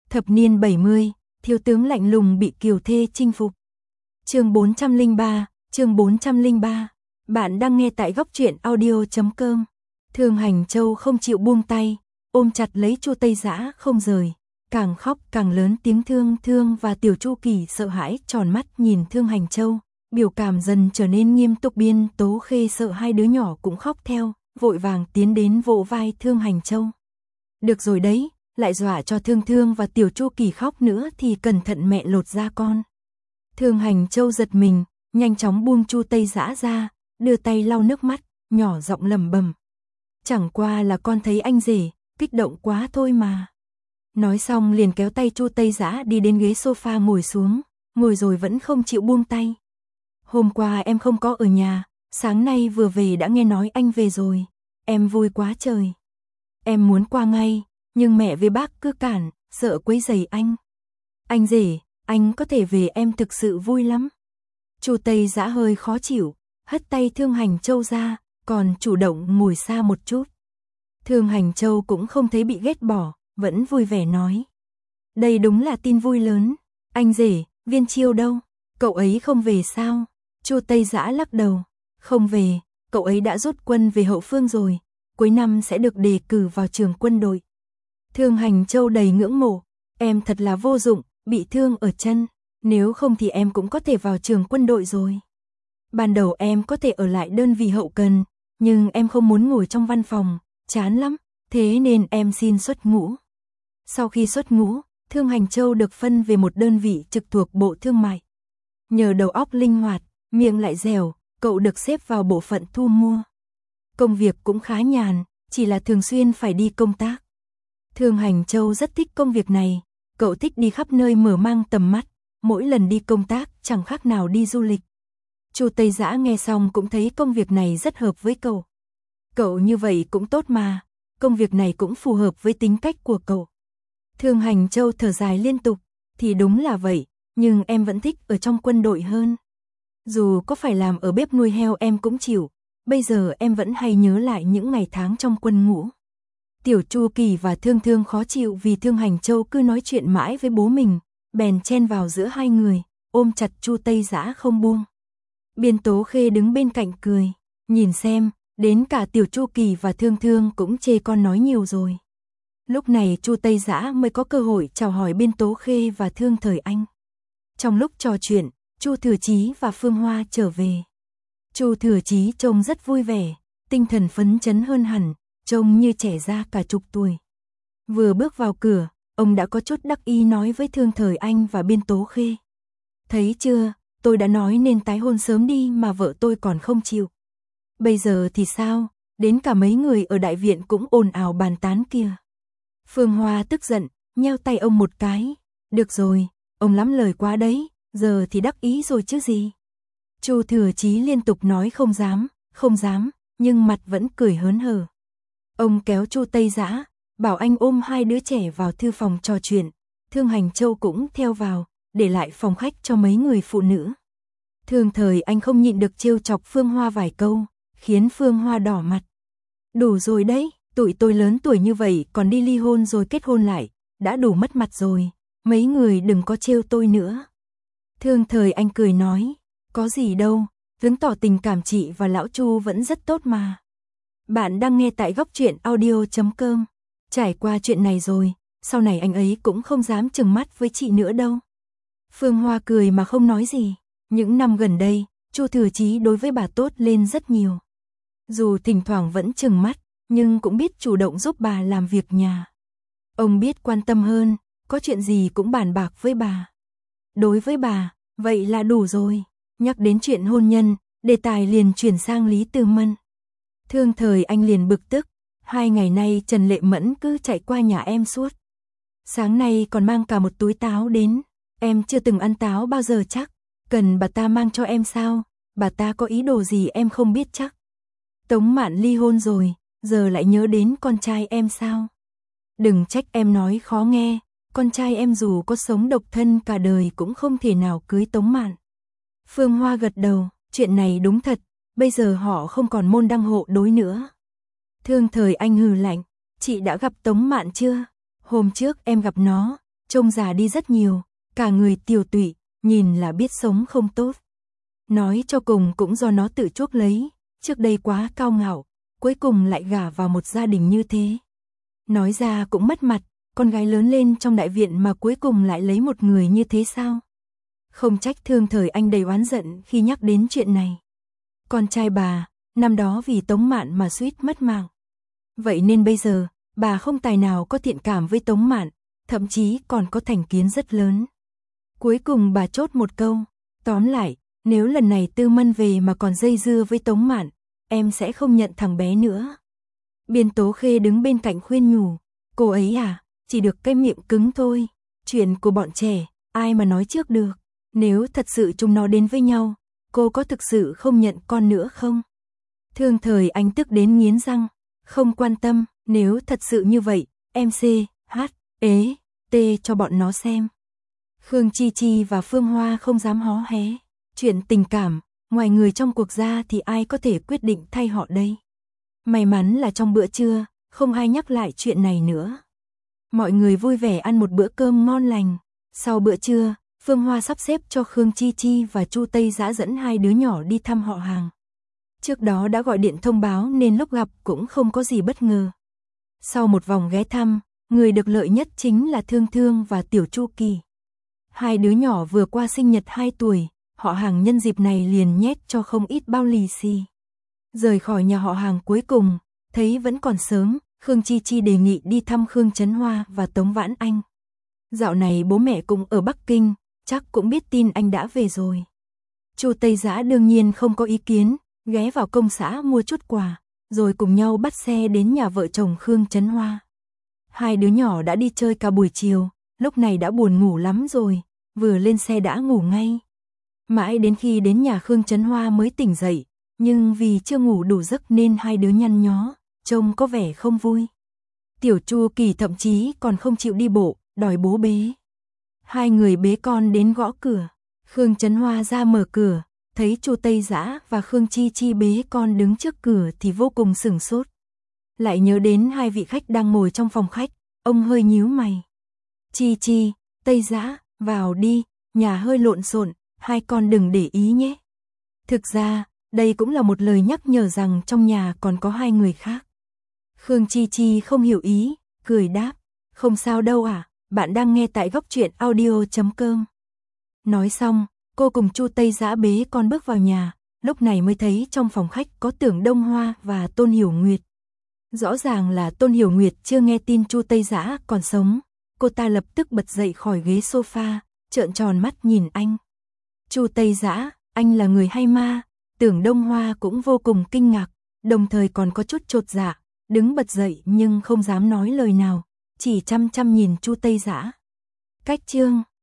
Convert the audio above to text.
Thập niên 70, thiếu tướng lạnh lùng bị kiều thê chinh phục. Chương 403. Bạn đang nghe tại góc truyện audio.com. Thương Hành Châu không chịu buông tay, ôm chặt lấy Chu Tây Dã không rời, càng khóc càng lớn tiếng. Thương và Tiểu Chu Kỳ sợ hãi tròn mắt nhìn Thương Hành Châu, biểu cảm dần trở nên nghiêm túc. Biên Tố Khê sợ hai đứa nhỏ cũng khóc theo, vội vàng tiến đến vỗ vai Thương Hành Châu. Được rồi đấy, lại dọa cho Thương và Tiểu Chu Kỳ khóc nữa thì cẩn thận mẹ lột da con. Thương Hành Châu giật mình, nhanh chóng buông Chu Tây Dã ra, đưa tay lau nước mắt, nhỏ giọng lẩm bẩm. Chẳng qua là con thấy anh rể, kích động quá thôi mà. Nói xong liền kéo tay Chu Tây Dã đi đến ghế sofa ngồi xuống, ngồi rồi vẫn không chịu buông tay. Hôm qua em không có ở nhà, sáng nay vừa về đã nghe nói anh về rồi, em vui quá trời. Em muốn qua ngay, nhưng mẹ với bác cứ cản, sợ quấy rầy anh. Anh rể, anh có thể về, em thực sự vui lắm. Chu Tây Dã hơi khó chịu, hất tay Thương Hành Châu ra, còn chủ động ngồi xa một chút. Thương Hành Châu cũng không thấy bị ghét bỏ, vẫn vui vẻ nói. Đây đúng là tin vui lớn. Anh rể, Viên Chiêu đâu? Cậu ấy không về sao? Chu Tây Dã lắc đầu. Không về, cậu ấy đã rút quân về hậu phương rồi, cuối năm sẽ được đề cử vào trường quân đội. Thương Hành Châu đầy ngưỡng mộ. Em thật là vô dụng, bị thương ở chân, nếu không thì em cũng có thể vào trường quân đội rồi. Ban đầu em có thể ở lại đơn vị hậu cần, nhưng em không muốn ngồi trong văn phòng, chán lắm, thế nên em xin xuất ngũ. Sau khi xuất ngũ, Thương Hành Châu được phân về một đơn vị trực thuộc Bộ Thương mại. Nhờ đầu óc linh hoạt, miệng lại dẻo, cậu được xếp vào bộ phận thu mua. Công việc cũng khá nhàn, chỉ là thường xuyên phải đi công tác. Thương Hành Châu rất thích công việc này, cậu thích đi khắp nơi mở mang tầm mắt, mỗi lần đi công tác chẳng khác nào đi du lịch. Chu Tây Dã nghe xong cũng thấy công việc này rất hợp với cậu. Cậu như vậy cũng tốt mà, công việc này cũng phù hợp với tính cách của cậu. Thương Hành Châu thở dài liên tục, thì đúng là vậy, nhưng em vẫn thích ở trong quân đội hơn. Dù có phải làm ở bếp nuôi heo em cũng chịu, bây giờ em vẫn hay nhớ lại những ngày tháng trong quân ngũ. Tiểu Chu Kỳ và Thương khó chịu vì Thương Hành Châu cứ nói chuyện mãi với bố mình, bèn chen vào giữa hai người, ôm chặt Chu Tây Dã không buông. Biên Tố Khê đứng bên cạnh cười, nhìn xem, đến cả Tiểu Chu Kỳ và Thương cũng chê con nói nhiều rồi. Lúc này Chu Tây Dã mới có cơ hội chào hỏi Biên Tố Khê và Thương Thời Anh. Trong lúc trò chuyện, Chu Thừa Chí và Phương Hoa trở về. Chu Thừa Chí trông rất vui vẻ, tinh thần phấn chấn hơn hẳn, trông như trẻ ra cả chục tuổi. Vừa bước vào cửa, ông đã có chút đắc ý nói với Thương Thời Anh và Biên Tố Khê. Thấy chưa, tôi đã nói nên tái hôn sớm đi mà vợ tôi còn không chịu. Bây giờ thì sao, đến cả mấy người ở đại viện cũng ồn ào bàn tán kìa. Phương Hoa tức giận, nheo tay ông một cái. Được rồi, ông lắm lời quá đấy, giờ thì đắc ý rồi chứ gì. Chu Thừa Chí liên tục nói không dám, nhưng mặt vẫn cười hớn hở. Ông kéo Chu Tây Dã, bảo anh ôm hai đứa trẻ vào thư phòng trò chuyện. Thương Hành Châu cũng theo vào, để lại phòng khách cho mấy người phụ nữ. Thương Thời Anh không nhịn được trêu chọc Phương Hoa vài câu, khiến Phương Hoa đỏ mặt. Đủ rồi đấy, tụi tôi lớn tuổi như vậy còn đi ly hôn rồi kết hôn lại, đã đủ mất mặt rồi, mấy người đừng có trêu tôi nữa. Thương Thời Anh cười nói, có gì đâu, hướng tỏ tình cảm chị và lão Chu vẫn rất tốt mà. Bạn đang nghe tại góc truyện audio.com. Trải qua chuyện này rồi, sau này anh ấy cũng không dám chừng mắt với chị nữa đâu. Phương Hoa cười mà không nói gì. Những năm gần đây, Chu Thừa Chí đối với bà tốt lên rất nhiều. Dù thỉnh thoảng vẫn chừng mắt, nhưng cũng biết chủ động giúp bà làm việc nhà. Ông biết quan tâm hơn, có chuyện gì cũng bàn bạc với bà. Đối với bà, vậy là đủ rồi. Nhắc đến chuyện hôn nhân, đề tài liền chuyển sang Lý Tư Mân. Thương Thời Anh liền bực tức, 2 ngày nay Trần Lệ Mẫn cứ chạy qua nhà em suốt. Sáng nay còn mang cả một túi táo đến, em chưa từng ăn táo bao giờ chắc, cần bà ta mang cho em sao, bà ta có ý đồ gì em không biết chắc. Tống Mạn ly hôn rồi, giờ lại nhớ đến con trai em sao. Đừng trách em nói khó nghe, con trai em dù có sống độc thân cả đời cũng không thể nào cưới Tống Mạn. Phương Hoa gật đầu, chuyện này đúng thật, bây giờ họ không còn môn đăng hộ đối nữa. Thương Thời Anh hừ lạnh, chị đã gặp Tống Mạn chưa? Hôm trước em gặp nó, trông già đi rất nhiều, cả người tiều tụy, nhìn là biết sống không tốt. Nói cho cùng cũng do nó tự chuốc lấy, trước đây quá cao ngạo, cuối cùng lại gả vào một gia đình như thế. Nói ra cũng mất mặt, con gái lớn lên trong đại viện mà cuối cùng lại lấy một người như thế sao? Không trách Thương Thời Anh đầy oán giận khi nhắc đến chuyện này. Con trai bà, năm đó vì Tống Mạn mà suýt mất mạng. Vậy nên bây giờ, bà không tài nào có thiện cảm với Tống Mạn, thậm chí còn có thành kiến rất lớn. Cuối cùng bà chốt một câu, tóm lại, nếu lần này Tư Mân về mà còn dây dưa với Tống Mạn, em sẽ không nhận thằng bé nữa. Biên Tố Khê đứng bên cạnh khuyên nhủ, cô ấy à, chỉ được cái miệng cứng thôi, chuyện của bọn trẻ, ai mà nói trước được, nếu thật sự chúng nó đến với nhau, cô có thực sự không nhận con nữa không? Thương Thời Anh tức đến nghiến răng, không quan tâm, nếu thật sự như vậy, em C, H, ế, T cho bọn nó xem. Khương Chi Chi và Phương Hoa không dám hó hé, chuyện tình cảm, ngoài người trong cuộc ra thì ai có thể quyết định thay họ đây. May mắn là trong bữa trưa, không ai nhắc lại chuyện này nữa. Mọi người vui vẻ ăn một bữa cơm ngon lành. Sau bữa trưa, Phương Hoa sắp xếp cho Khương Chi Chi và Chu Tây Dã dẫn hai đứa nhỏ đi thăm họ hàng. Trước đó đã gọi điện thông báo nên lúc gặp cũng không có gì bất ngờ. Sau một vòng ghé thăm, người được lợi nhất chính là Thương Thương và Tiểu Chu Kỳ. Hai đứa nhỏ vừa qua sinh nhật 2 tuổi, họ hàng nhân dịp này liền nhét cho không ít bao lì xì. Rời khỏi nhà họ hàng cuối cùng, thấy vẫn còn sớm, Khương Chi Chi đề nghị đi thăm Khương Trấn Hoa và Tống Vãn Anh. Dạo này bố mẹ cũng ở Bắc Kinh, chắc cũng biết tin anh đã về rồi. Chu Tây Dã đương nhiên không có ý kiến, ghé vào công xã mua chút quà, rồi cùng nhau bắt xe đến nhà vợ chồng Khương Trấn Hoa. Hai đứa nhỏ đã đi chơi cả buổi chiều, lúc này đã buồn ngủ lắm rồi, vừa lên xe đã ngủ ngay. Mãi đến khi đến nhà Khương Trấn Hoa mới tỉnh dậy, nhưng vì chưa ngủ đủ giấc nên hai đứa nhăn nhó, trông có vẻ không vui. Tiểu Chu Kỳ thậm chí còn không chịu đi bộ, đòi bố bế. Hai người bế con đến gõ cửa, Khương Trấn Hoa ra mở cửa, thấy Chu Tây Dã và Khương Chi Chi bế con đứng trước cửa thì vô cùng sửng sốt. Lại nhớ đến hai vị khách đang ngồi trong phòng khách, ông hơi nhíu mày. Chi Chi, Tây Dã, vào đi, nhà hơi lộn xộn, hai con đừng để ý nhé. Thực ra, đây cũng là một lời nhắc nhở rằng trong nhà còn có hai người khác. Khương Chi Chi không hiểu ý, cười đáp, không sao đâu à, bạn đang nghe tại góc truyện audio.com. Nói xong, cô cùng Chu Tây Dã bế con bước vào nhà, lúc này mới thấy trong phòng khách có Tưởng Đông Hoa và Tôn Hiểu Nguyệt. Rõ ràng là Tôn Hiểu Nguyệt chưa nghe tin Chu Tây Dã còn sống, cô ta lập tức bật dậy khỏi ghế sofa, trợn tròn mắt nhìn anh. Chu Tây Dã, anh là người hay ma? Tưởng Đông Hoa cũng vô cùng kinh ngạc, đồng thời còn có chút chột dạ, đứng bật dậy nhưng không dám nói lời nào, chỉ chăm chăm nhìn Chu Tây Dã. Cách chương